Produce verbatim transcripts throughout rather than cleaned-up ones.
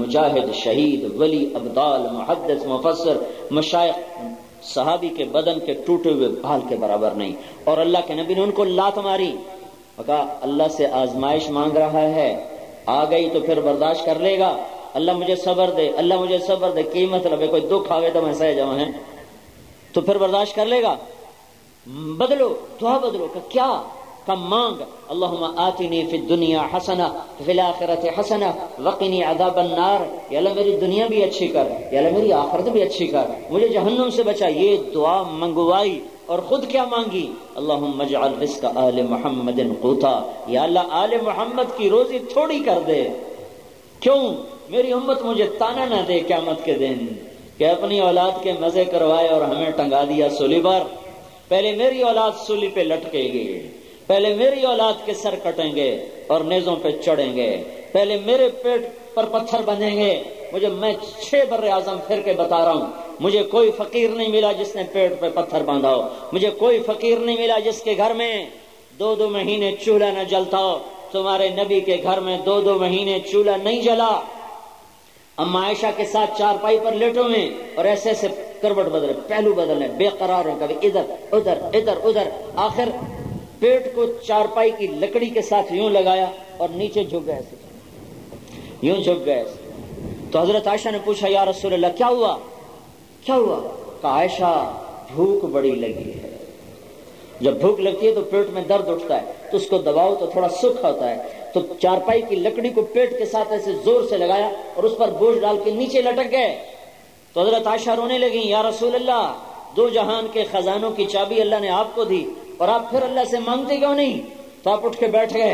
مجاہد، شہید، ولی، ابدال، محدث، مفسر، مشائخ، صحابی کے بدن کے ٹوٹے ہوئے بال کے برابر نہیں. اور اللہ کے نبی نے ان کو لات ماری، کہا اللہ سے آزمائش مانگ رہا ہے، آ گئی تو پھر برداشت کر لے گا. اللہ مجھے صبر دے، اللہ مجھے صبر دے. کی مطلب ہے کوئی دکھ آگے تو میں سہ جاؤں ہے تو پھر برداشت کر لے گا؟ بدلو، دعا بدلو. کہ کیا؟ کہ مانگ اللہم آتنی فی الدنیا حسنہ فی الآخرۃ حسنہ وقنی عذاب النار. یا اللہ میری دنیا بھی اچھی کر، یا اللہ میری آخرت بھی اچھی کر، مجھے جہنم سے بچا. یہ دعا منگوائی اور خود کیا مانگی؟ اللہم اجعل رزق آل محمد قوتا. یا اللہ آل محمد کی روزی تھوڑی کر دے. کیوں؟ میری امت مجھے تانا نہ دے قیامت کے دن کہ اپنی اولاد کے مزے کروائے اور ہمیں ٹنگا دیا سولی پر. پہلے میری اولاد سولی پہ لٹکے گی، پہلے میری اولاد کے سر کٹیں گے اور نیزوں پہ چڑھیں گے، پہلے میرے پیٹ پر پتھر بندھیں گے. مجھے میں چھ بر اعظم پھر کے بتا رہا ہوں، مجھے کوئی فقیر نہیں ملا جس نے پیٹ پہ پتھر باندھا ہو. مجھے کوئی فقیر نہیں ملا جس کے گھر میں دو دو مہینے چولہا نہ جلتا ہو. تمہارے نبی کے گھر میں دو دو مہینے چولہا نہیں جلا. اما عائشہ کے ساتھ چارپائی پر لیٹو میں اور ایسے ایسے کروٹ بدلے، پہلو بدلے، بے قرار ہو، کبھی ادھر ادھر ادھر ادھر. آخر پیٹ کو چارپائی کی لکڑی کے ساتھ یوں لگایا اور نیچے جھک گئے، یوں جھک گئے. تو حضرت عائشہ نے پوچھا یا رسول اللہ کیا ہوا کیا ہوا؟ کہا عائشہ بھوک بڑی لگی ہے. جب بھوک لگتی ہے تو پیٹ میں درد اٹھتا ہے تو اس کو دباؤ تو تھوڑا سکھ ہوتا ہے. تو چارپائی کی لکڑی کو پیٹ کے ساتھ ایسے زور سے لگایا اور اس پر بوجھ ڈال کے نیچے لٹک گئے. تو حضرت عائشہ رونے لگی، یا رسول اللہ دو جہان کے خزانوں کی چابی اللہ نے آپ کو دی اور آپ پھر اللہ سے مانگتے کیوں نہیں؟ تو آپ اٹھ کے بیٹھ گئے.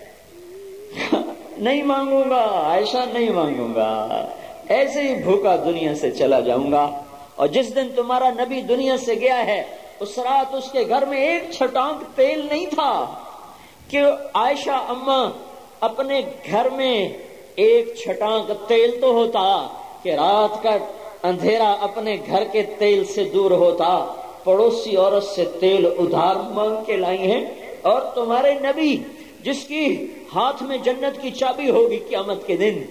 نہیں مانگوں گا عائشہ، نہیں مانگوں گا، ایسے ہی بھوکا دنیا سے چلا جاؤں گا. اور جس دن تمہارا نبی دنیا سے گیا ہے اس رات اس کے گھر میں ایک چھٹانک تیل نہیں تھا کہ عائشہ اماں اپنے گھر میں ایک چھٹانک تیل تو ہوتا کہ رات کا اندھیرا اپنے گھر کے تیل سے دور ہوتا. پڑوسی عورت سے تیل ادھار مانگ کے لائی ہیں. اور تمہارے نبی جس کی ہاتھ میں جنت کی چابی ہوگی قیامت کے دن،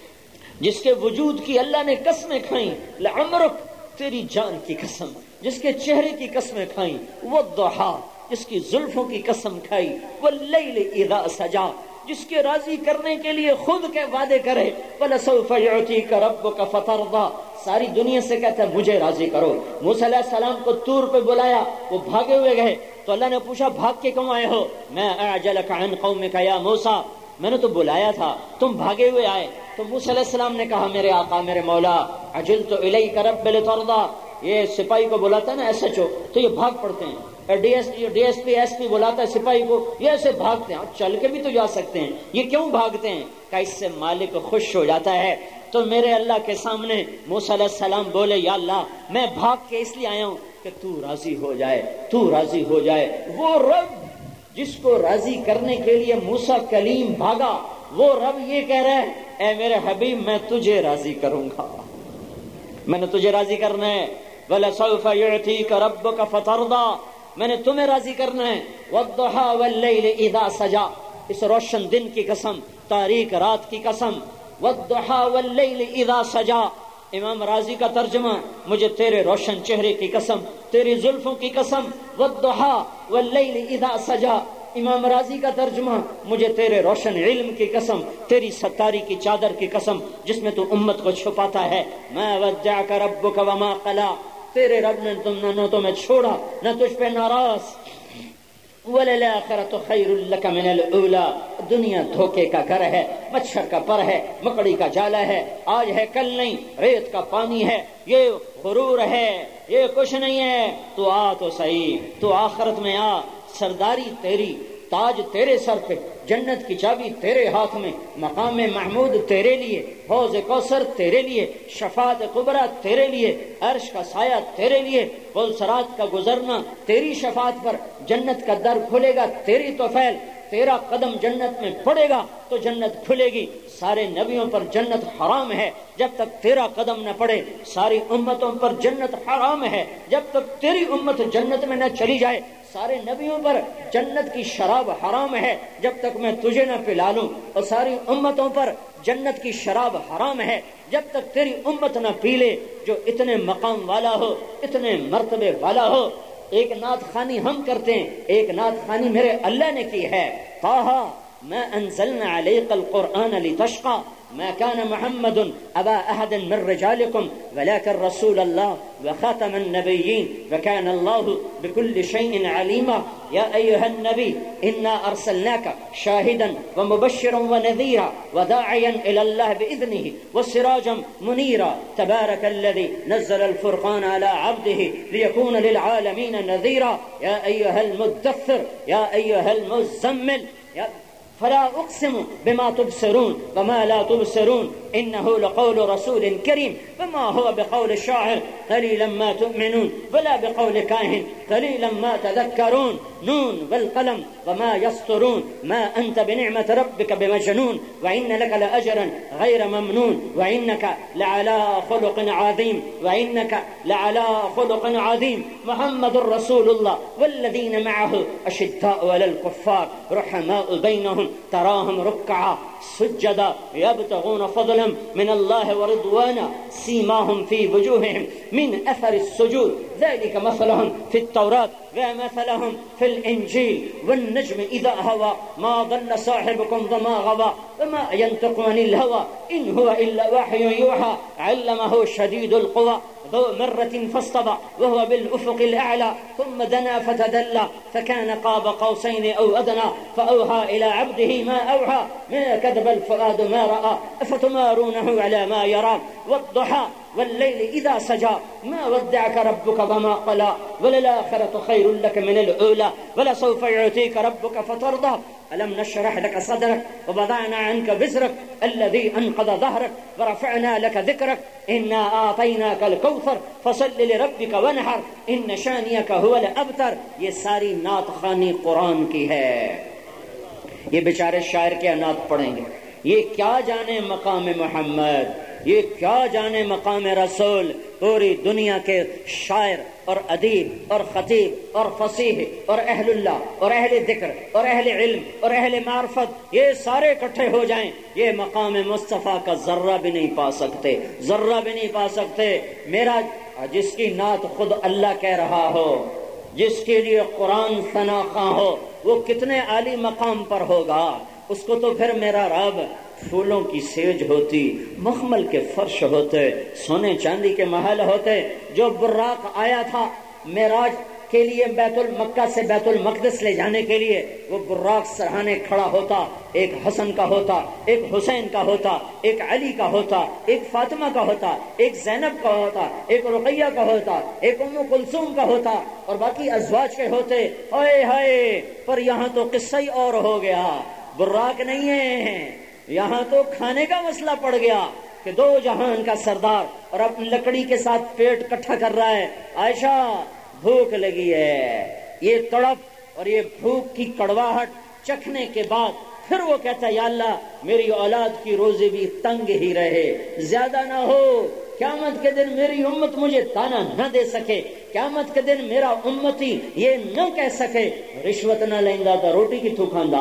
جس کے وجود کی اللہ نے قسمیں کھائیں، لعمرک تیری جان کی قسم، جس کے چہرے کی قسمیں کھائیں، والضحا جس کی زلفوں کی قسم کھائی، واللیل اذا سجا جس کے راضی کرنے کے لیے خود کے وعدے کرے، وَلَسَوْفَ يُعْتِيكَ رَبُّكَ فَتَرْضَىٰ ساری دنیا سے کہتا ہے مجھے راضی کرو. موسیٰ علیہ السلام کو طور پہ بلایا، وہ بھاگے ہوئے گئے تو اللہ نے پوچھا بھاگ کے کیوں آئے ہو؟ میں اعجلک عن قومک یا موسیٰ، میں نے تو بلایا تھا تم بھاگے ہوئے آئے. تو موسیٰ علیہ السلام نے کہا میرے آقا میرے مولا عجلت الیک رب لترضیٰ. یہ سپاہی کو بلاتا ہے نا ایس ایچ او تو یہ بھاگ پڑتے ہیں، D S D S P S P بلاتا ہے سپاہی کو، یہ ایسے بھاگتے ہیں. چل کے بھی تو جا سکتے ہیں، یہ کیوں بھاگتے ہیں؟ کہ اس سے مالک خوش ہو جاتا ہے. تو میرے اللہ کے سامنے موسیٰ علیہ السلام بولے یا اللہ میں بھاگ کے اس لیے آیا ہوں کہ تو راضی ہو جائے، تو راضی ہو جائے. وہ رب جس کو راضی کرنے کے لیے موسیٰ کلیم بھاگا، وہ رب یہ کہہ رہا ہے اے میرے حبیب میں تجھے راضی کروں گا، میں نے تجھے راضی کرنا ہے. وَلَسَوْفَ يُعْتِيكَ رَبُّكَ فَتَرْضَىٰ میں نے تمہیں راضی کرنا ہے. وَالضُّحَىٰ وَاللَّيْلِ اِذَا سَجَا اس روشن دن کی قسم، تاریک رات کی قسم. وَالضُّحَىٰ وَاللَّيْلِ اِذَا سَجَا امام راضی کا ترجمہ مجھے تیرے روشن چہرے کی قسم، تیری زلفوں کی قسم. وَالضُّحَىٰ وَاللَّيْلِ اِذَا سَجَا امام راضی کا ترجمہ مجھے تیرے روشن علم کی قسم، تیری ستاری کی چادر کی قسم جس میں تو امت کو چھپاتا ہے. مَا وَدَّعَكَ رَبُّكَ وَمَا قَلَىٰ تیرے رب نے تم نہ تمہیں چھوڑا نہ تجھ پہ ناراض. وَلَلْآخِرَةُ خَيْرٌ لَكَ مِنَ الْأُولَىٰ دنیا دھوکے کا گھر ہے، مچھر کا پر ہے، مکڑی کا جالا ہے، آج ہے کل نہیں، ریت کا پانی ہے، یہ غرور ہے، یہ کچھ نہیں ہے. تو آ تو صحیح، تو آخرت میں آ. سرداری تیری، تاج تیرے سر پہ، جنت کی چابی تیرے ہاتھ میں، مقام محمود تیرے لیے، حوض کوثر تیرے لیے، شفاعت کبریٰ تیرے لیے، عرش کا سایہ تیرے لیے، پل صراط کا گزرنا تیری شفاعت پر، جنت کا در کھلے گا تیری توفیل، تیرا قدم جنت میں پڑے گا تو جنت کھلے گی. سارے نبیوں پر جنت حرام ہے جب تک تیرا قدم نہ پڑے، ساری امتوں پر جنت حرام ہے جب تک تیری امت جنت میں نہ چلی جائے. سارے نبیوں پر جنت کی شراب حرام ہے جب تک میں تجھے نہ پلا لوں، اور ساری امتوں پر جنت کی شراب حرام ہے جب تک تیری امت نہ پی لے جو اتنے مقام والا ہو، اتنے مرتبے والا ہو۔ ایک نعت خوانی ہم کرتے ہیں، ایک نعت خوانی میرے اللہ نے کی ہے، طٰہٰ ما انزلنا علیک القرآن لتشقى ما كان محمد أبا أحد من رجالكم ولكن رسول الله وخاتم النبيين وكان الله بكل شيء عليما يا أيها النبي إنا أرسلناك شاهدا ومبشرا ونذيرا وداعيا إلى الله بإذنه وسراجا منيرا تبارك الذي نزل الفرقان على عبده ليكون للعالمين نذيرا يا أيها المدثر يا أيها المزمل يا فلا اقسم بما تبصرون وما لا تبصرون انه لقول رسول كريم وما هو بقول شاعر قليلا ما تؤمنون ولا بقول كاهن قليلا ما تذكرون نون والقلم وما يسطرون ما انت بنعمة ربك بمجنون وان لك لاجرا غير ممنون وانك لعلى خلق عظيم وانك لعلى خلق عظيم محمد رسول الله والذين معه اشداء على الكفار رحماء بينهم تراهم ركعا سجدا يبتغون فضلا من الله ورضوانا سيماهم في وجوههم من اثر السجود ذلك مثلهم في التوراة ومثلهم في الانجيل والنجم اذا هوى ما ضل صاحبكم وما غوى وما ينطق عن الهوى ان هو الا وحي يوحى علمه شديد القوى ذو مرة فاستوى وهو بالأفق الأعلى ثم دنا فتدلى فكان قاب قوسين أو أدنى فأوحى إلى عبده ما أوحى ما كذب الفؤاد ما رأى أفتمارونه على ما يرى والضحى والليل إذا سجى ما ودعك ربك وما قلى وللآخرة خير لك من الأولى ولسوف يعطيك ربك فترضى ألم نشرح لك صدرك ووضعنا عنك وزرك الذي أنقض ظهرك ورفعنا لك ذكرك إنا أعطيناك الكوثر فصل لربك وانحر إن شانئك هو الأبتر۔ یہ ساری نعت خوانی قرآن کی ہے، یہ بیچارے شاعر کے نعت پڑھیں گے، یہ کیا جانے مقام محمد، یہ کیا جانے مقام رسول۔ پوری دنیا کے شاعر اور ادیب اور خطیب اور فصیح اور اہل اللہ اور اہل ذکر اور اہل علم اور اہل معرفت یہ سارے اکٹھے ہو جائیں، یہ مقام مصطفیٰ کا ذرہ بھی نہیں پا سکتے، ذرہ بھی نہیں پا سکتے۔ میرا جس کی نعت خود اللہ کہہ رہا ہو، جس کے لیے قرآن ثنا خواں ہو، وہ کتنے عالی مقام پر ہوگا۔ اس کو تو پھر میرا رب پھولوں کی سیج ہوتی، مخمل کے فرش ہوتے، سونے چاندی کے محل ہوتے۔ جو براق آیا تھا معراج کے لیے بیت المکہ سے بیت المقدس لے جانے کے لیے، وہ براق سرہانے کھڑا ہوتا، ایک حسن کا ہوتا، ایک حسین کا ہوتا، ایک علی کا ہوتا، ایک فاطمہ کا ہوتا، ایک زینب کا ہوتا، ایک رقیہ کا ہوتا، ایک ام کلثوم کا ہوتا، اور باقی ازواج کے ہوتے۔ ہائے ہائے، پر یہاں تو قصہ ہی اور ہو گیا، براق نہیں ہے، یہاں تو کھانے کا مسئلہ پڑ گیا کہ دو جہان کا سردار اور اپنی لکڑی کے ساتھ پیٹ کٹھا کر رہا ہے۔ عائشہ بھوک لگی ہے، یہ تڑپ اور یہ بھوک کی کڑواہٹ چکھنے کے بعد پھر وہ کہتا ہے یا اللہ میری اولاد کی روزی بھی تنگ ہی رہے، زیادہ نہ ہو، قیامت کے دن میری امت مجھے تانا نہ دے سکے، قیامت کے دن میرا امتی یہ نہ کہہ سکے رشوت نہ لیندا تو روٹی کتھوں کھاندا،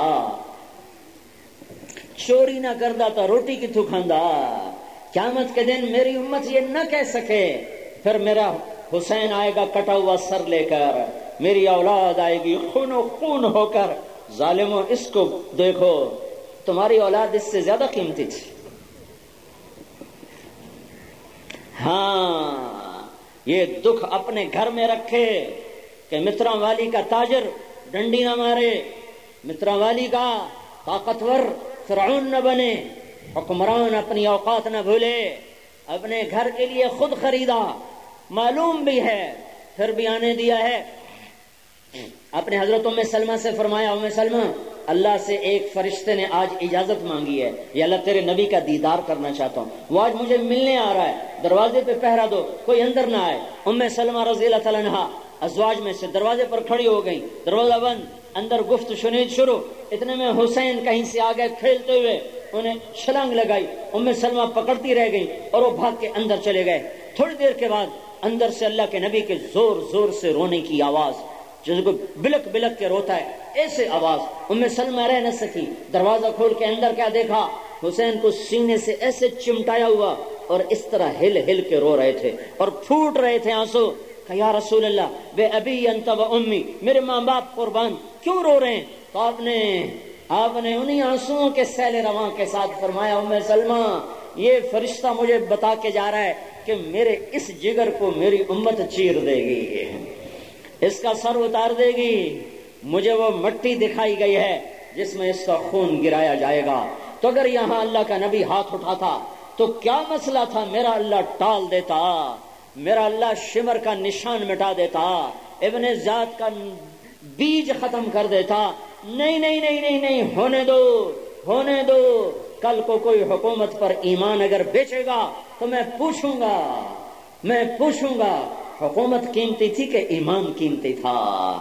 چوری نہ کردا تو روٹی کتھوں کھاندا، قیامت کے دن میری امت یہ نہ کہہ سکے۔ پھر میرا حسین آئے گا کٹا ہوا سر لے کر، میری اولاد آئے گی خون و خون ہو کر۔ ظالموں اس کو دیکھو، تمہاری اولاد اس سے زیادہ قیمتی تھی۔ ہاں، یہ دکھ اپنے گھر میں رکھے کہ مترا والی کا تاجر ڈنڈی نہ مارے، مترا والی کا طاقتور فرعون نہ بنے، حکمران اپنی اوقات نہ بھولے، اپنے گھر کے لیے خود خریدا، معلوم بھی ہے پھر بھی آنے دیا ہے۔ اپنے حضرت ام سلمہ سے فرمایا ام سلمہ اللہ سے ایک فرشتے نے آج اجازت مانگی ہے، یا اللہ تیرے نبی کا دیدار کرنا چاہتا ہوں، وہ آج مجھے ملنے آ رہا ہے، دروازے پہ پہرا دو کوئی اندر نہ آئے۔ ام سلمہ رضی اللہ تعالیٰ عنہا ازواج میں سے دروازے پر کھڑی ہو گئی، دروازہ بند، اندر گفت شنید شروع۔ اتنے میں حسین کہیں سے آ گئے کھیلتے ہوئے، انہیں چھلانگ لگائی، ام سلمہ پکڑتی رہ گئی اور وہ بھاگ کے اندر چلے گئے۔ تھوڑی دیر کے بعد اندر سے اللہ کے نبی کے زور زور سے رونے کی آواز، جیسے کوئی بلک بلک کے روتا ہے، ایسے آواز۔ ام سلمہ رہ نہ سکی، دروازہ کھول کے اندر کیا دیکھا؟ حسین کو سینے سے ایسے چمٹایا ہوا اور اس طرح ہل ہل کے رو رہے تھے اور پھوٹ رہے تھے آنسو۔ کہ یا رسول اللہ بے ابی انت و امی، میرے ماں باپ قربان، کیوں رو رہے ہیں؟ تو آپ نے آپ نے انہی آنسوؤں کے سیل رواں کے ساتھ فرمایا، ام سلمہ یہ فرشتہ مجھے بتا کے جا رہا ہے کہ میرے اس جگر کو میری امت چیر دے گی، اس کا سر اتار دے گی، مجھے وہ مٹی دکھائی گئی ہے جس میں اس کا خون گرایا جائے گا۔ تو اگر یہاں اللہ کا نبی ہاتھ اٹھاتا تو کیا مسئلہ تھا؟ میرا اللہ ٹال دیتا، میرا اللہ شمر کا نشان مٹا دیتا، ابن ذات کا بیج ختم کر دیتا۔ نہیں نہیں نہیں نہیں نہیں، ہونے دو ہونے دو، کل کو کوئی حکومت پر ایمان اگر بیچے گا تو میں پوچھوں گا میں پوچھوں گا حکومت قیمتی تھی کہ ایمان قیمتی تھا؟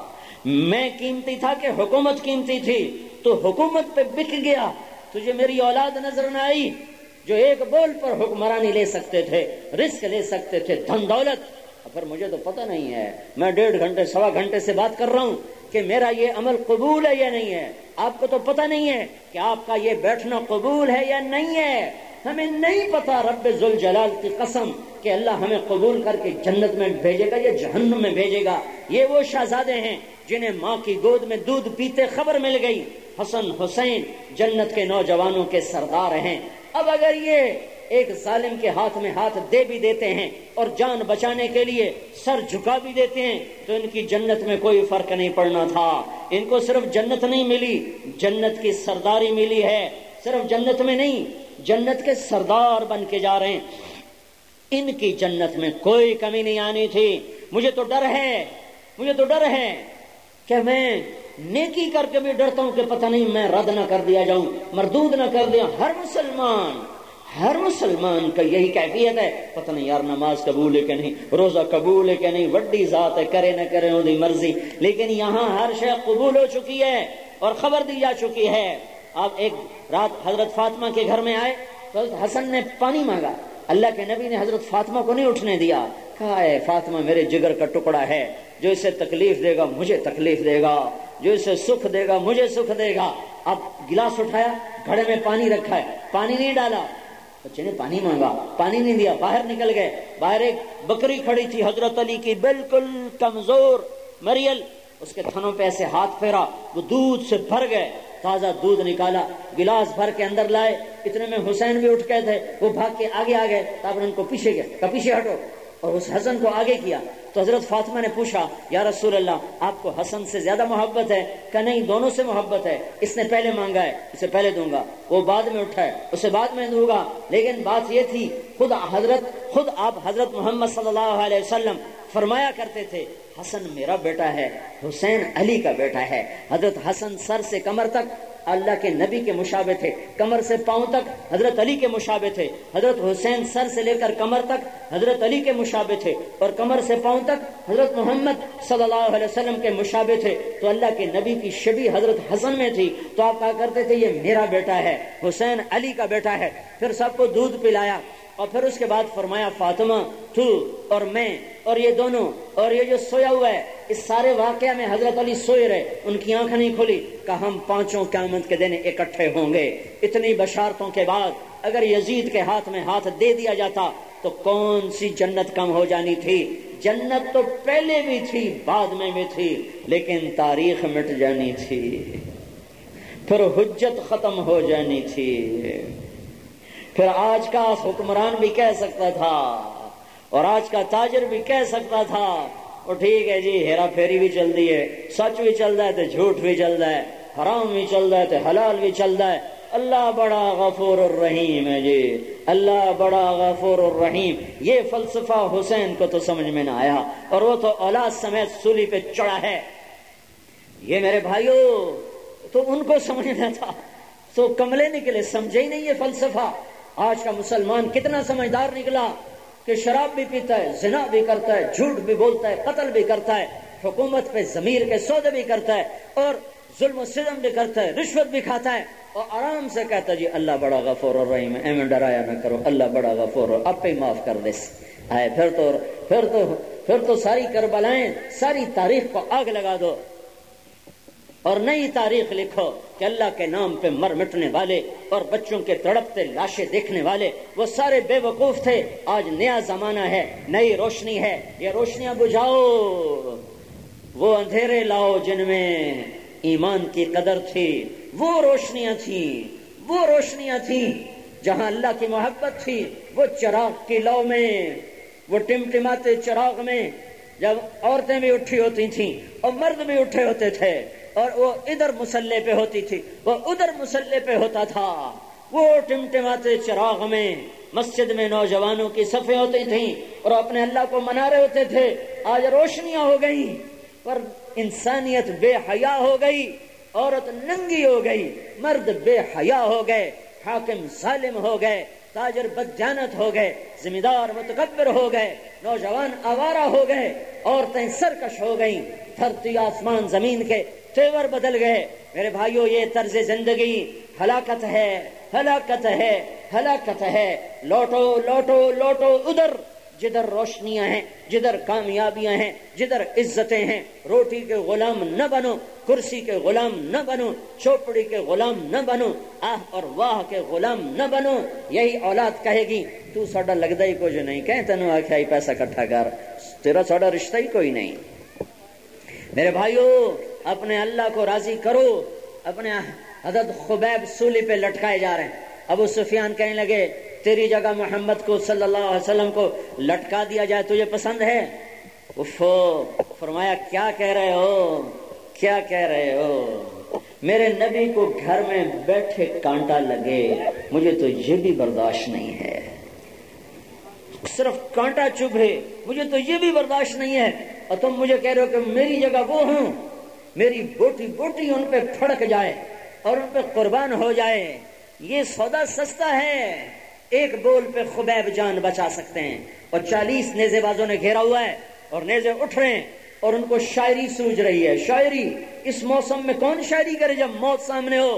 میں قیمتی تھا کہ حکومت قیمتی تھی؟ تو حکومت پہ بک گیا، تجھے میری اولاد نظر نہ آئی جو ایک بول پر حکمرانی لے سکتے تھے، رزق لے سکتے تھے، دھن دولت؟ پھر مجھے تو پتہ نہیں ہے، میں ڈیڑھ گھنٹے سوا گھنٹے سے بات کر رہا ہوں کہ میرا یہ عمل قبول ہے یا نہیں ہے۔ آپ کو تو پتہ نہیں ہے کہ آپ کا یہ بیٹھنا قبول ہے یا نہیں ہے۔ ہمیں نہیں پتا رب ذوالجلال کی قسم کہ اللہ ہمیں قبول کر کے جنت میں بھیجے گا یا جہنم میں بھیجے گا۔ یہ وہ شہزادے ہیں جنہیں ماں کی گود میں دودھ پیتے خبر مل گئی، حسن حسین جنت کے نوجوانوں کے سردار ہیں۔ اب اگر یہ ایک ظالم کے ہاتھ میں ہاتھ دے بھی دیتے ہیں اور جان بچانے کے لیے سر جھکا بھی دیتے ہیں تو ان کی جنت میں کوئی فرق نہیں پڑنا تھا۔ ان کو صرف جنت نہیں ملی، جنت کی سرداری ملی ہے۔ صرف جنت میں نہیں، جنت کے سردار بن کے جا رہے ہیں۔ ان کی جنت میں کوئی کمی نہیں آنی تھی۔ مجھے تو ڈر ہے مجھے تو ڈر ہے کہ میں نیکی کر کے بھی ڈرتا ہوں کہ پتہ نہیں میں رد نہ کر دیا جاؤں، مردود نہ کر دیا۔ ہر مسلمان ہر مسلمان کا یہی کیفیت ہے، پتہ نہیں یار نماز قبول ہے کہ نہیں، روزہ قبول ہے کہ نہیں، وڈی ذات ہے، کرے نہ کرے اودی مرضی۔ لیکن یہاں ہر شے قبول ہو چکی ہے اور خبر دی جا چکی ہے۔ آپ ایک رات حضرت فاطمہ کے گھر میں آئے تو حضرت حسن نے پانی مانگا، اللہ کے نبی نے حضرت فاطمہ کو نہیں اٹھنے دیا، کہا اے فاطمہ میرے جگر کا ٹکڑا ہے، جو اسے تکلیف دے گا مجھے تکلیف دے گا، جو اسے سکھ دے گا مجھے سکھ دے گا۔ اب گلاس اٹھایا، گھڑے میں پانی رکھا ہے، پانی نہیں ڈالا، بچے نے پانی مانگا، پانی نہیں دیا، باہر نکل گئے۔ باہر ایک بکری کھڑی تھی حضرت علی کی، بالکل کمزور مریل، اس کے تھنوں پہ ایسے ہاتھ پھیرا، وہ دودھ سے بھر گئے، تازہ دودھ نکالا، گلاس بھر کے اندر لائے۔ اتنے میں حسین بھی اٹھ گئے تھے، وہ بھاگ کے آگے آ گئے، آپ نے ان کو پیچھے گیا کہ پیچھے ہٹو، اور اس حسن کو آگے کیا۔ تو حضرت فاطمہ نے پوچھا یا رسول اللہ آپ کو حسن سے زیادہ محبت ہے؟ کہ نہیں، دونوں سے محبت ہے، اس نے پہلے مانگا ہے اسے پہلے دوں گا، وہ بعد میں اٹھا ہے اسے بعد میں دوں گا۔ لیکن بات یہ تھی، خود حضرت خود آپ حضرت محمد صلی اللہ علیہ وسلم فرمایا کرتے تھے حسن میرا بیٹا ہے، حسین علی کا بیٹا ہے۔ حضرت حسن سر سے کمر تک اللہ کے نبی کے مشابہ تھے، کمر سے پاؤں تک حضرت علی کے مشابہ تھے۔ حضرت حسین سر سے لے کر کمر تک حضرت علی کے مشابہ تھے، اور کمر سے پاؤں تک حضرت محمد صلی اللہ علیہ وسلم کے مشابہ تھے۔ تو اللہ کے نبی کی شبیہ حضرت حسن میں تھی، تو آپ کہا کرتے تھے یہ میرا بیٹا ہے، حسین علی کا بیٹا ہے۔ پھر سب کو دودھ پلایا، اور پھر اس کے بعد فرمایا فاطمہ تو اور میں اور یہ دونوں اور یہ جو سویا ہوا ہے، اس سارے واقعہ میں حضرت علی سوئے رہے، ان کی آنکھ نہیں کھلی، کہ ہم پانچوں قیامت کے دن اکٹھے ہوں گے۔ اتنی بشارتوں کے بعد اگر یزید کے ہاتھ میں ہاتھ دے دیا جاتا تو کون سی جنت کم ہو جانی تھی؟ جنت تو پہلے بھی تھی، بعد میں بھی تھی، لیکن تاریخ مٹ جانی تھی، پھر حجت ختم ہو جانی تھی۔ پھر آج کا حکمران بھی کہہ سکتا تھا اور آج کا تاجر بھی کہہ سکتا تھا وہ ٹھیک ہے جی، ہیرا پھیری بھی چل رہی ہے، سچ بھی چل رہا ہے تو جھوٹ بھی چل رہا ہے، حرام بھی چل رہا ہے تو حلال بھی چل رہا ہے۔ اللہ بڑا غفور الرحیم ہے جی، اللہ بڑا غفور الرحیم۔ یہ فلسفہ حسین کو تو سمجھ میں نہ آیا، اور وہ تو اولاد سمیت سولی پہ چڑھا ہے۔ یہ میرے بھائیوں تو ان کو سمجھنا تھا، تو کملے نکلے، سمجھے ہی نہیں یہ فلسفہ۔ آج کا مسلمان کتنا سمجھدار نکلا کہ شراب بھی پیتا ہے، زنا بھی کرتا ہے، جھوٹ بھی بولتا ہے، قتل بھی کرتا ہے، حکومت پہ ضمیر کے سودے بھی کرتا ہے، اور ظلم و ستم بھی کرتا ہے، رشوت بھی کھاتا ہے، اور آرام سے کہتا ہے جی اللہ بڑا غفور الرحیم ہے، ایمن ڈرایا نہ کرو، اللہ بڑا غفور، اب پہ معاف کر دے آئے۔ پھر تو پھر تو پھر تو ساری کربلائیں، ساری تاریخ کو آگ لگا دو اور نئی تاریخ لکھو کہ اللہ کے نام پہ مر مٹنے والے اور بچوں کے تڑپتے لاشیں دیکھنے والے وہ سارے بے وقوف تھے. آج نیا زمانہ ہے، نئی روشنی ہے، یہ روشنیاں بجھاؤ، وہ اندھیرے لاؤ جن میں ایمان کی قدر تھی. وہ روشنیاں تھیں، وہ روشنیاں تھیں جہاں اللہ کی محبت تھی. وہ چراغ کی لو میں، وہ ٹمٹماتے چراغ میں جب عورتیں بھی اٹھی ہوتی تھیں اور مرد بھی اٹھے ہوتے تھے اور وہ ادھر مسلح پہ ہوتی تھی، وہ ادھر مسلح پہ ہوتا تھا، وہ ٹمٹماتے چراغ میں مسجد میں نوجوانوں کی صفیں ہوتی تھیں اور اپنے اللہ کو منا رہے ہوتے تھے. آج روشنیاں ہو گئی پر انسانیت بے حیا ہو گئی، عورت ننگی ہو گئی، مرد بے حیا ہو گئے، حاکم ظالم ہو گئے، تاجر بدجانت ہو گئے، ذمہ دار متکبر ہو گئے، نوجوان آوارہ ہو گئے، عورتیں سرکش ہو گئیں. دھرتی آسمان زمین کے تیور بدل گئے. میرے بھائیو، یہ طرز زندگی ہلاکت ہے، ہلاکت ہے، ہلاکت ہے. لوٹو لوٹو لوٹو ادھر جدھر روشنیاں ہیں، جدھر کامیابیاں ہیں، جدھر عزتیں ہیں. روٹی کے غلام نہ بنو، کرسی کے غلام نہ بنو، چوپڑی کے غلام نہ بنو، آہ اور واہ کے غلام نہ بنو. یہی اولاد کہے گی تو ساڈا لگدا ہی کچھ نہیں، کہیں تینوں آکھیا ہی پیسہ اکٹھا کر، تیرا ساڈا رشتہ ہی کوئی نہیں. میرے بھائیو، اپنے اللہ کو راضی کرو. اپنے حضرت خبیب سولی پہ لٹکائے جا رہے ہیں. ابو سفیان کہنے لگے تیری جگہ محمد کو صلی اللہ علیہ وسلم کو لٹکا دیا جائے، تجھے پسند ہے؟ افو، فرمایا کیا کہہ رہے ہو، کیا کہہ رہے ہو؟ میرے نبی کو گھر میں بیٹھے کانٹا لگے، مجھے تو یہ بھی برداشت نہیں ہے. صرف کانٹا چبھے، مجھے تو یہ بھی برداشت نہیں ہے. اور تم مجھے کہہ رہے ہو کہ میری جگہ وہ ہوں، میری بوٹی بوٹی ان پہ پھڑک جائے اور ان پہ قربان ہو جائے. یہ سودا سستا ہے. ایک بول پہ خبیب جان بچا سکتے ہیں اور چالیس نیزے بازوں نے گھیرا ہوا ہے اور نیزے اٹھ رہے ہیں اور ان کو شاعری سوج رہی ہے. شاعری اس موسم میں کون شاعری کرے جب موت سامنے ہو؟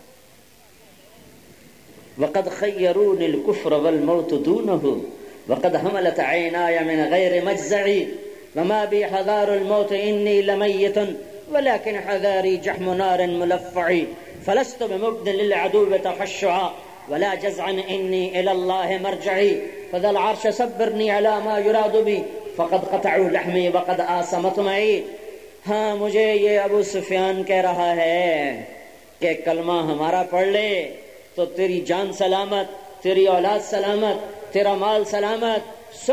وقد خيروني الكفر والموت دونه وقد حملت عيناي من غير مجزعي وما بي حذار الموت إني لميت ولكن حذاري جحم نار ملفعي فلست بمبد للعدو تخشعا ولا جزعا إني إلى الله مرجعي فذا العرش صبرني على ما يراد بي فقد قطعوا لحمي وقد آسمت معي. ہاں مجھے یہ ابو سفیان کہہ رہا ہے کہ کلمہ ہمارا پڑھ لے تو تیری جان سلامت، تیری اولاد سلامت، تیرا مال سلامت.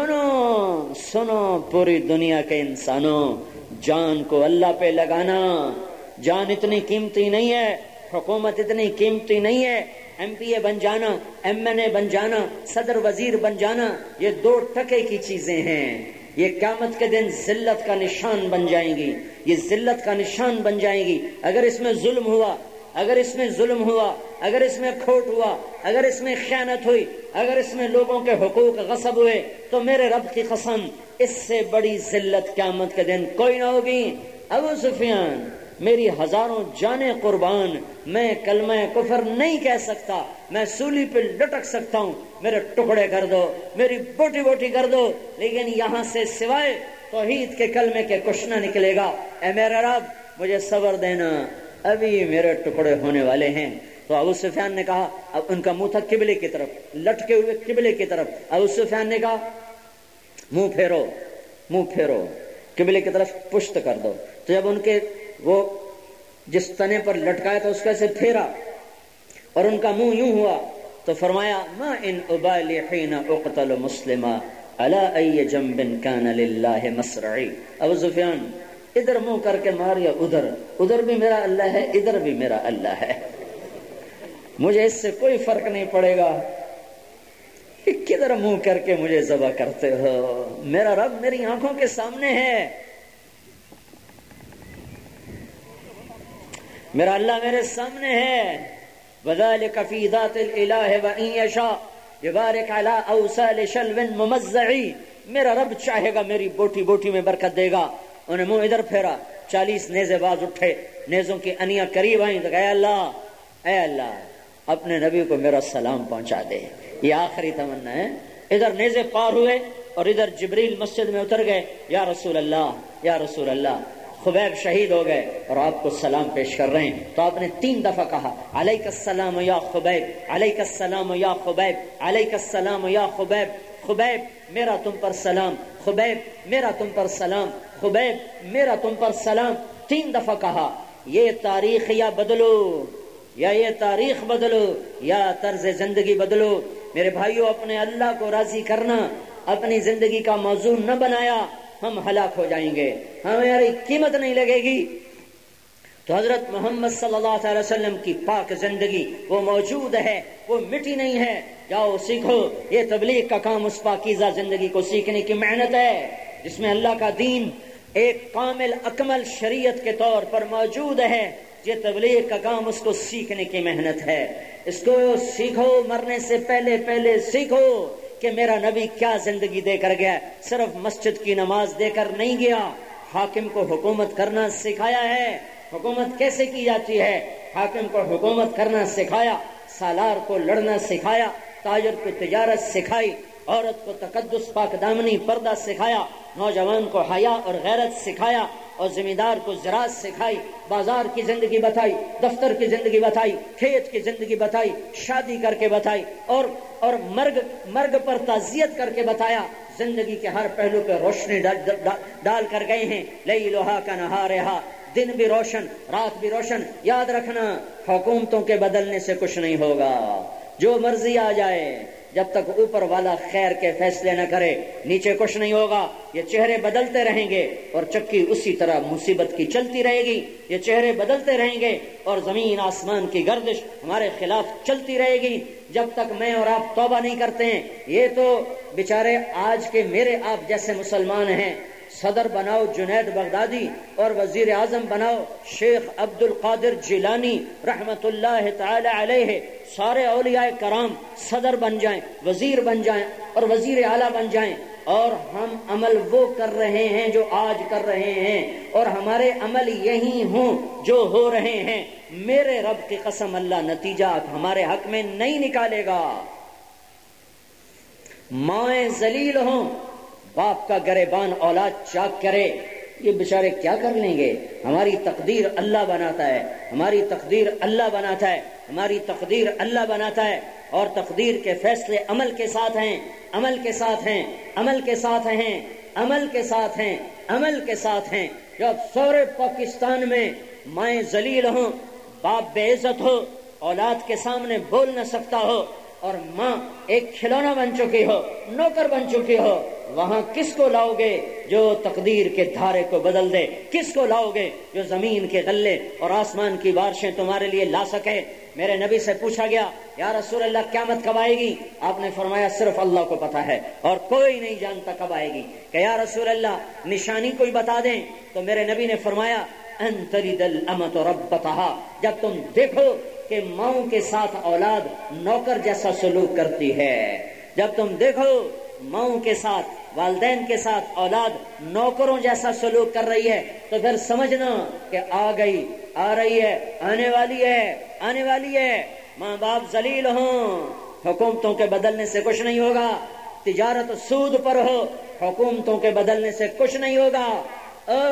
سنو سنو پوری دنیا کے انسانوں، جان کو اللہ پہ لگانا. جان اتنی قیمتی نہیں ہے، حکومت اتنی قیمتی نہیں ہے. ایم پی اے بن جانا، ایم این اے بن جانا، صدر وزیر بن جانا، یہ دو ٹکے کی چیزیں ہیں. یہ قیامت کے دن ذلت کا نشان بن جائیں گی، یہ ذلت کا نشان بن جائیں گی. اگر اس میں ظلم ہوا، اگر اس میں ظلم ہوا، اگر اس میں کھوٹ ہوا، اگر اس میں خیانت ہوئی، اگر اس میں لوگوں کے حقوق غصب ہوئے، تو میرے رب کی قسم اس سے بڑی ذلت قیامت کے دن کوئی نہ ہوگی. ابو سفیان، میری ہزاروں جانیں قربان، میں کلمہ کفر نہیں کہہ سکتا، میں سولی پہ لٹک سکتا ہوں، میرے ٹکڑے کر دو، میری بوٹی بوٹی کر دو، لیکن یہاں سے سوائے توحید کے کلمے کے کچھ نہ نکلے گا. اے میرے رب مجھے صبر دینا، ابھی میرے ٹکڑے ہونے والے ہیں. تو ابو سفیان نے کہا، اب ان کا منہ تھا قبلے کی طرف، لٹکے ہوئے قبلے کی طرف. ابو سفیان نے کہا منہ پھیرو، منہ پھیرو، قبلے کی طرف پشت کر دو. تو جب ان کے وہ جس تنے پر لٹکایا تھا اس کا سے پھیرا اور ان کا منہ یوں ہوا تو فرمایا ما ان ابالی حین اقتل مسلما علی ای جنب کان للہ مسرعی. ابو سفیان ادھر منہ کر کے مار یا ادھر، ادھر بھی میرا اللہ ہے، ادھر بھی میرا اللہ ہے، مجھے اس سے کوئی فرق نہیں پڑے گا کہ کدھر منہ کر کے مجھے ذبح کرتے ہو. میرا رب میری آنکھوں کے سامنے ہے، میرا اللہ میرے سامنے ہے. وذالک فی ذات الالہ وان یشاء یبارک علی اوصال شلو ممزع. میرا رب چاہے گا میری بوٹی بوٹی میں برکت دے گا. انہیں منہ ادھر پھیرا، چالیس نیزے باز اٹھے، نیزوں کی انیاں قریب آئیں تو کہا اے اللہ، اے اللہ اپنے نبی کو میرا سلام پہنچا دے. یہ آخری تمنا ہے. ادھر نیزے پار ہوئے اور ادھر جبریل مسجد میں اتر گئے، یا رسول اللہ یا رسول اللہ خبیب شہید ہو گئے اور آپ کو سلام پیش کر رہے ہیں. تو آپ نے تین دفعہ کہا علیک السلام یا خبیب، علیک السلام یا خبیب، علیک السلام یا خبیب. خبیب میرا تم پر سلام، خبیب میرا تم پر سلام، خبیب میرا تم پر سلام. تین دفعہ کہا. یہ تاریخ یا بدلو، یا یہ تاریخ بدلو یا طرز زندگی بدلو. میرے بھائیوں، اپنے اللہ کو راضی کرنا اپنی زندگی کا موضوع نہ بنایا، ہم ہلاک ہو جائیں گے، ہماری قیمت نہیں لگے گی. تو حضرت محمد صلی اللہ علیہ وسلم کی پاک زندگی وہ موجود ہے، وہ مٹی نہیں ہے. جاؤ سیکھو. یہ تبلیغ کا کام اس پاکیزہ زندگی کو سیکھنے کی محنت ہے جس میں اللہ کا دین ایک کامل اکمل شریعت کے طور پر موجود ہے. یہ تبلیغ کا کام اس کو سیکھنے کی محنت ہے. اس کو سیکھو، مرنے سے پہلے پہلے سیکھو کہ میرا نبی کیا زندگی دے کر گیا. صرف مسجد کی نماز دے کر نہیں گیا، حاکم کو حکومت کرنا سکھایا ہے. حکومت کیسے کی جاتی ہے؟ حاکم کو حکومت کرنا سکھایا، سالار کو لڑنا سکھایا، تاجر کو تجارت سکھائی، عورت کو تقدس پاک دامنی پردہ سکھایا، نوجوان کو حیا اور غیرت سکھایا، اور زمیندار کو زراعت سکھائی. بازار کی زندگی بتائی، دفتر کی زندگی بتائی، کھیت کی زندگی بتائی، شادی کر کے بتائی، اور اور مرگ مرگ پر تعزیت کر کے بتایا. زندگی کے ہر پہلو پہ روشنی ڈال, ڈال کر گئے ہیں. لیلھا کنہارھا، دن بھی روشن رات بھی روشن. یاد رکھنا، حکومتوں کے بدلنے سے کچھ نہیں ہوگا. جو مرضی آ جائے، جب تک اوپر والا خیر کے فیصلے نہ کرے نیچے کچھ نہیں ہوگا. یہ چہرے بدلتے رہیں گے اور چکی اسی طرح مصیبت کی چلتی رہے گی. یہ چہرے بدلتے رہیں گے اور زمین آسمان کی گردش ہمارے خلاف چلتی رہے گی جب تک میں اور آپ توبہ نہیں کرتے ہیں. یہ تو بیچارے آج کے میرے آپ جیسے مسلمان ہیں. صدر بناؤ جنید بغدادی اور وزیر اعظم بناؤ شیخ عبد القادر جیلانی رحمت اللہ تعالی علیہ. سارے اولیاء کرام صدر بن جائیں، وزیر بن جائیں اور وزیر اعلیٰ بن جائیں، اور ہم عمل وہ کر رہے ہیں جو آج کر رہے ہیں، اور ہمارے عمل یہی ہوں جو ہو رہے ہیں. میرے رب کی قسم اللہ نتیجات ہمارے حق میں نہیں نکالے گا. مائیں ذلیل ہوں، باپ کا گریبان اولاد چاک کرے، یہ بیچارے کیا کر لیں گے؟ ہماری تقدیر اللہ بناتا ہے، ہماری تقدیر اللہ بناتا ہے، ہماری تقدیر اللہ بناتا ہے. اور تقدیر کے فیصلے عمل کے ساتھ ہیں، عمل کے ساتھ ہیں، عمل کے ساتھ ہیں، عمل کے ساتھ ہیں، عمل کے ساتھ ہیں. جب سورے پاکستان میں مائیں ذلیل ہوں، باپ بے عزت ہو، اولاد کے سامنے بول نہ سکتا ہو، اور ماں ایک کھلونا بن چکی ہو، نوکر بن چکی ہو، وہاں کس کو لاؤ گے جو تقدیر کے دھارے کو بدل دے؟ کس کو لاؤ گے جو زمین کے غلے اور آسمان کی بارشیں تمہارے لیے لا سکے؟ میرے نبی سے پوچھا گیا، یا رسول اللہ قیامت کب آئے گی؟ آپ نے فرمایا صرف اللہ کو پتا ہے اور کوئی نہیں جانتا کب آئے گی. کہ یا رسول اللہ نشانی کوئی بتا دیں؟ تو میرے نبی نے فرمایا ان تلد الامۃ ربتہا، جب تم دیکھو کہ ماؤں کے ساتھ اولاد نوکر جیسا سلوک کرتی ہے، جب تم دیکھو ماؤں کے ساتھ والدین کے ساتھ اولاد نوکروں جیسا سلوک کر رہی ہے، تو پھر سمجھنا کہ آ گئی، آ رہی ہے، آنے والی ہے، آنے والی ہے. ماں باپ ذلیل ہوں، حکومتوں کے بدلنے سے کچھ نہیں ہوگا. تجارت سود پر ہو، حکومتوں کے بدلنے سے کچھ نہیں ہوگا. اور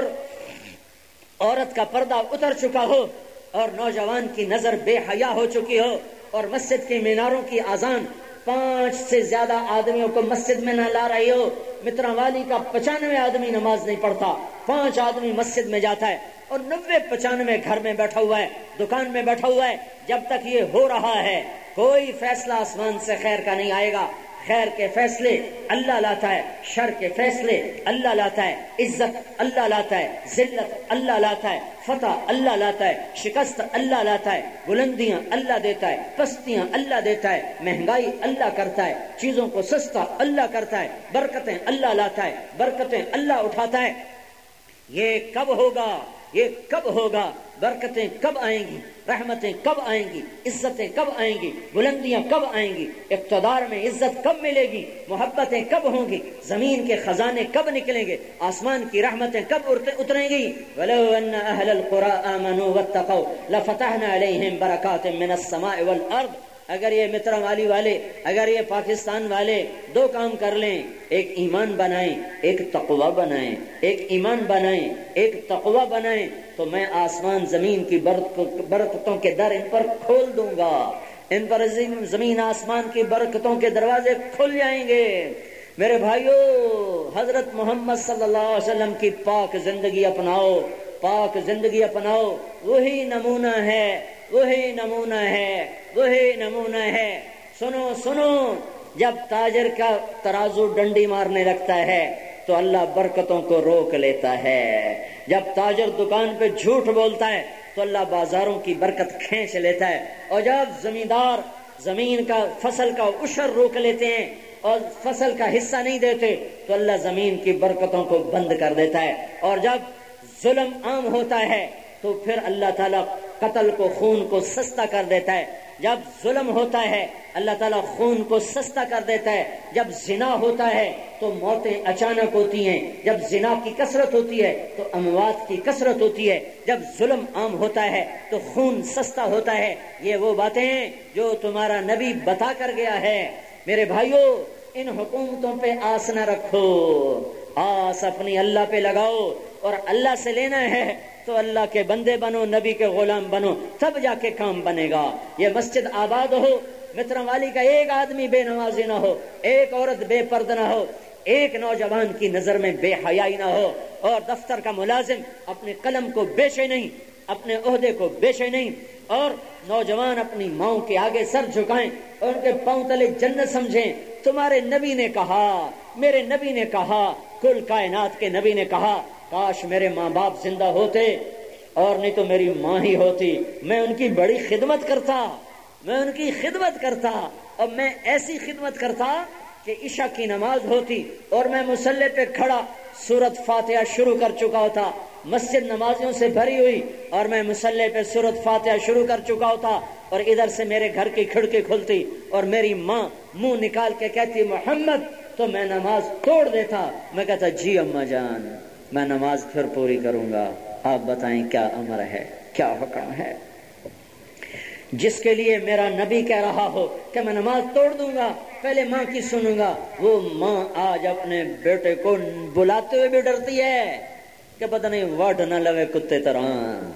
عورت کا پردہ اتر چکا ہو اور نوجوان کی نظر بے حیا ہو چکی ہو، اور مسجد کی میناروں کی اذان پانچ سے زیادہ آدمیوں کو مسجد میں نہ لا رہی ہو. مترا والی کا پچانوے آدمی نماز نہیں پڑھتا، پانچ آدمی مسجد میں جاتا ہے اور نبے پچانوے گھر میں بیٹھا ہوا ہے، دکان میں بیٹھا ہوا ہے. جب تک یہ ہو رہا ہے کوئی فیصلہ آسمان سے خیر کا نہیں آئے گا. خیر کے فیصلے اللہ لاتا ہے، شر کے فیصلے اللہ لاتا ہے. عزت اللہ لاتا ہے، ذلت اللہ لاتا ہے، فتح اللہ لاتا ہے، شکست اللہ لاتا ہے، بلندیاں اللہ دیتا ہے، پستیاں اللہ دیتا ہے، مہنگائی اللہ کرتا ہے، چیزوں کو سستا اللہ کرتا ہے، برکتیں اللہ لاتا ہے، برکتیں اللہ اٹھاتا ہے. یہ کب ہوگا؟ یہ کب ہوگا؟ برکتیں کب آئیں گی؟ رحمتیں کب آئیں گی؟ عزتیں کب آئیں گی؟ بلندیاں کب آئیں گی؟ اقتدار میں عزت کب ملے گی؟ محبتیں کب ہوں گی؟ زمین کے خزانے کب نکلیں گے؟ آسمان کی رحمتیں کب اتریں گی؟ وَلَوْ أَنَّ أَهْلَ الْقُرَىٰ آمَنُوا وَاتَّقَوْا لَفَتَحْنَا عَلَيْهِمْ بَرَكَاتٍ مِّنَ السَّمَاءِ وَالْأَرْضِ اگر یہ مترا والی والے، اگر یہ پاکستان والے دو کام کر لیں، ایک ایمان بنائیں، ایک تقوی بنائیں، ایک ایمان بنائیں، ایک تقوی بنائیں، تو میں آسمان زمین کی برکتوں کے در ان پر کھول دوں گا، ان پر زمین آسمان کی برکتوں کے دروازے کھل جائیں گے۔ میرے بھائیو، حضرت محمد صلی اللہ علیہ وسلم کی پاک زندگی اپناؤ، پاک زندگی اپناؤ، وہی نمونہ ہے، وہی نمونہ ہے، وہی نمونہ ہے۔ سنو سنو، جب تاجر کا ترازو ڈنڈی مارنے لگتا ہے تو اللہ برکتوں کو روک لیتا ہے، جب تاجر دکان پہ جھوٹ بولتا ہے تو اللہ بازاروں کی برکت کھینچ لیتا ہے، اور جب زمیندار زمین کا فصل کا عشر روک لیتے ہیں اور فصل کا حصہ نہیں دیتے تو اللہ زمین کی برکتوں کو بند کر دیتا ہے، اور جب ظلم عام ہوتا ہے تو پھر اللہ تعالیٰ قتل کو، خون کو سستا کر دیتا ہے، جب ظلم ہوتا ہے اللہ تعالیٰ خون کو سستا کر دیتا ہے، جب زنا ہوتا ہے تو موتیں اچانک ہوتی ہیں، جب زنا کی کثرت ہوتی ہے تو اموات کی کثرت ہوتی ہے، جب ظلم عام ہوتا ہے تو خون سستا ہوتا ہے۔ یہ وہ باتیں ہیں جو تمہارا نبی بتا کر گیا ہے۔ میرے بھائیوں، ان حکومتوں پہ آس نہ رکھو، آس اپنی اللہ پہ لگاؤ، اور اللہ سے لینا ہے تو اللہ کے بندے بنو، نبی کے غلام بنو، تب جا کے کام بنے گا۔ یہ مسجد آباد ہو، مترا والی کا ایک آدمی بے نمازی نہ ہو، ایک عورت بے پردہ نہ ہو، ایک نوجوان کی نظر میں بے حیائی نہ ہو، اور دفتر کا ملازم اپنے قلم کو بیچے نہیں، اپنے عہدے کو بیچے نہیں، اور نوجوان اپنی ماؤں کے آگے سر جھکائیں اور ان کے پاؤں تلے جنت سمجھیں۔ تمہارے نبی نے کہا، میرے نبی نے کہا، کل کائنات کے نبی نے کہا، کاش میرے ماں باپ زندہ ہوتے، اور نہیں تو میری ماں ہی ہوتی، میں ان کی بڑی خدمت کرتا، میں ان کی خدمت کرتا، اور میں ایسی خدمت کرتا کہ عشاء کی نماز ہوتی اور میں مصلی پہ کھڑا سورت فاتحہ شروع کر چکا ہوتا، مسجد نمازیوں سے بھری ہوئی اور میں مصلی پہ سورت فاتحہ شروع کر چکا ہوتا، اور ادھر سے میرے گھر کی کھڑکی کھلتی اور میری ماں منہ نکال کے کہتی محمد، تو میں نماز توڑ دیتا، میں کہتا جی اماں جان، میں نماز پھر پوری کروں گا، آپ بتائیں کیا امر ہے، کیا حکم ہے؟ جس کے لیے میرا نبی کہہ رہا ہو کہ میں نماز توڑ دوں گا، پہلے ماں کی سنوں گا، وہ ماں آج اپنے بیٹے کو بلاتے ہوئے بھی ڈرتی ہے کہ پتہ نہیں واٹ نہ لگے کتے طرح۔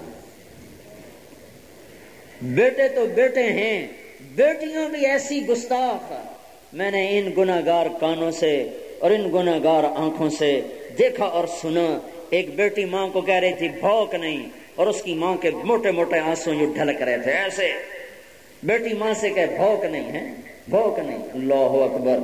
بیٹے تو بیٹے ہیں، بیٹیاں بھی ایسی گستاخ۔ میں نے ان گناہگار کانوں سے اور ان گناہگار آنکھوں سے دیکھا اور سنا، ایک بیٹی ماں کو کہہ رہی تھی بھوک نہیں، اور اس کی ماں کے موٹے موٹے آنسو یوں ڈھلک رہے تھے ایسے۔ بیٹی ماں سے کہے بھوک نہیں ہے، بھوک نہیں، اللہ اکبر۔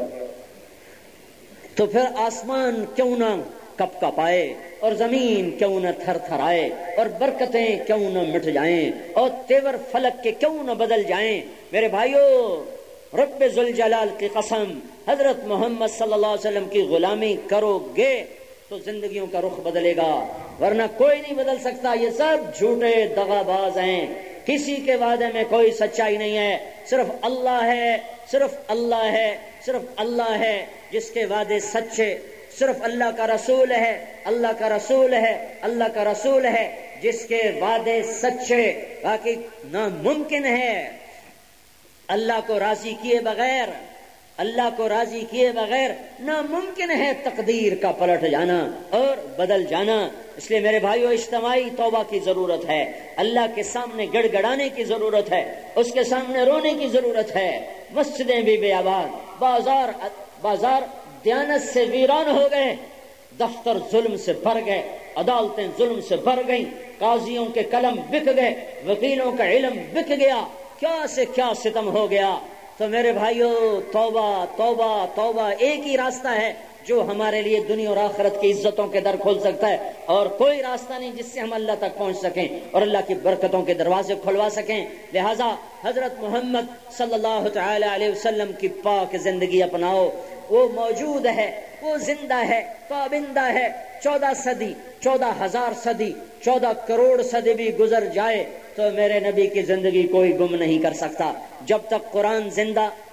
تو پھر آسمان کیوں نہ کپ کپائے اور زمین کیوں نہ تھر تھر آئے اور برکتیں کیوں نہ مٹ جائیں اور تیور فلک کے کیوں نہ بدل جائیں۔ میرے بھائیوں، رب ذوالجلال کی قسم، حضرت محمد صلی اللہ علیہ وسلم کی غلامی کرو گے تو زندگیوں کا رخ بدلے گا، ورنہ کوئی نہیں بدل سکتا۔ یہ سب جھوٹے دغا باز ہیں، کسی کے وعدے میں کوئی سچائی نہیں ہے، صرف اللہ ہے، صرف اللہ ہے، صرف اللہ ہے جس کے وعدے سچے، صرف اللہ کا رسول ہے، اللہ کا رسول ہے، اللہ کا رسول ہے جس کے وعدے سچے، باقی ناممکن ہے اللہ کو راضی کیے بغیر، اللہ کو راضی کیے بغیر ناممکن ہے تقدیر کا پلٹ جانا اور بدل جانا۔ اس لیے میرے بھائیو، اجتماعی توبہ کی ضرورت ہے، اللہ کے سامنے گڑ گڑانے کی ضرورت ہے، اس کے سامنے رونے کی ضرورت ہے۔ مسجدیں بھی بے آباد، بازار بازار دیانت سے ویران ہو گئے، دفتر ظلم سے بھر گئے، عدالتیں ظلم سے بھر گئیں، قاضیوں کے قلم بک گئے، وکیلوں کا علم بک گیا، کیا سے کیا ستم ہو گیا۔ تو میرے بھائیو، توبہ توبہ توبہ ایک ہی راستہ ہے جو ہمارے لیے دنیا اور آخرت کی عزتوں کے در کھول سکتا ہے، اور کوئی راستہ نہیں جس سے ہم اللہ تک پہنچ سکیں اور اللہ کی برکتوں کے دروازے کھلوا سکیں۔ لہذا حضرت محمد صلی اللہ تعالی علیہ وسلم کی پاک زندگی اپناؤ، وہ موجود ہے، وہ زندہ ہے، پابندہ ہے۔ چودہ صدی، چودہ ہزار صدی، چودہ کروڑ صدی بھی گزر جائے تو میرے نبی کی زندگی کوئی گم نہیں کر سکتا۔ جب تک قرآن زندہ،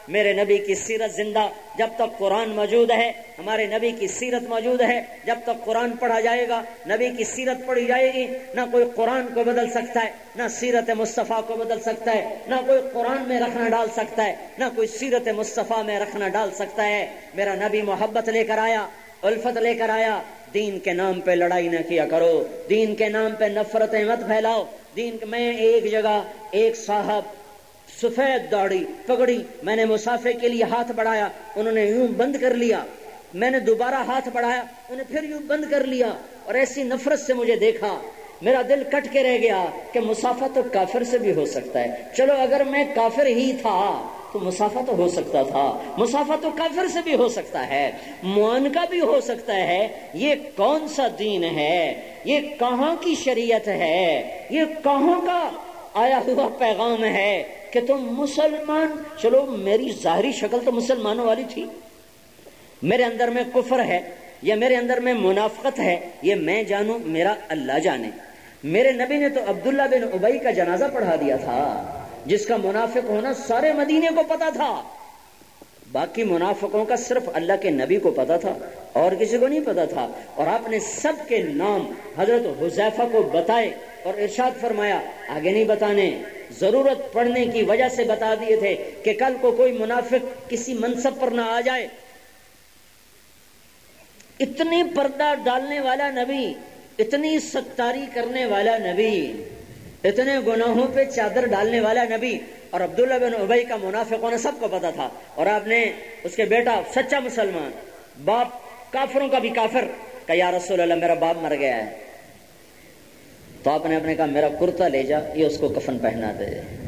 میرے نبی کی سیرت زندہ، جب تک قرآن موجود ہے ہمارے نبی کی سیرت موجود ہے، جب تک قرآن پڑھا جائے گا، نبی کی سیرت پڑھی جائے گی، نہ کوئی قرآن کو بدل سکتا ہے، نہ سیرت مصطفیٰ کو بدل سکتا ہے، نہ کوئی قرآن میں رکھنا ڈال سکتا ہے، نہ کوئی سیرت مصطفیٰ میں رکھنا ڈال سکتا ہے۔ میرا نبی محبت لے کر آیا، الفت لے کر آیا۔ دین کے نام پہ لڑائی نہ کیا کرو، دین کے نام پہ نفرتیں مت پھیلاؤ۔ دین میں ایک جگہ ایک صاحب سفید داڑھی پگڑی، میں نے مسافے کے لیے ہاتھ بڑھایا، انہوں نے یوں بند کر لیا، میں نے دوبارہ ہاتھ بڑھایا، انہوں نے پھر یوں بند کر لیا، اور ایسی نفرت سے مجھے دیکھا، میرا دل کٹ کے رہ گیا کہ مسافہ تو کافر سے بھی ہو سکتا ہے۔ چلو اگر میں کافر ہی تھا تو مسافہ تو ہو سکتا تھا، مسافہ تو کافر سے بھی ہو سکتا ہے، معانقہ بھی ہو سکتا ہے۔ یہ کون سا دین ہے؟ یہ کہاں کی شریعت ہے؟ یہ کہاں کا آیا ہوا پیغام ہے کہ تم مسلمان؟ چلو میری ظاہری شکل تو مسلمانوں والی تھی، میرے اندر میں کفر ہے یا میرے اندر میں منافقت ہے، یہ میں جانوں، میرا اللہ جانے۔ میرے نبی نے تو عبداللہ بن ابی کا جنازہ پڑھا دیا تھا، جس کا منافق ہونا سارے مدینے کو پتا تھا، باقی منافقوں کا صرف اللہ کے نبی کو پتا تھا اور کسی کو نہیں پتا تھا۔ اور آپ نے سب کے نام حضرت حذیفہ کو بتائے اور ارشاد فرمایا آگے نہیں بتانے، ضرورت پڑنے کی وجہ سے بتا دیے تھے کہ کل کو کوئی منافق کسی منصب پر نہ آ جائے۔ اتنی پردہ ڈالنے والا نبی، اتنی ستاری کرنے والا نبی، اتنے گناہوں پہ چادر ڈالنے والا نبی، اور عبداللہ بن ابی کا منافقوں نے سب کو پتا تھا، اور آپ نے اس کے بیٹا سچا مسلمان، باپ کافروں کا بھی کافر، کہ یا رسول اللہ میرا باپ مر گیا ہے، تو آپ نے اپنے کہا میرا کرتا لے جا، یہ اس کو کفن پہنا دے۔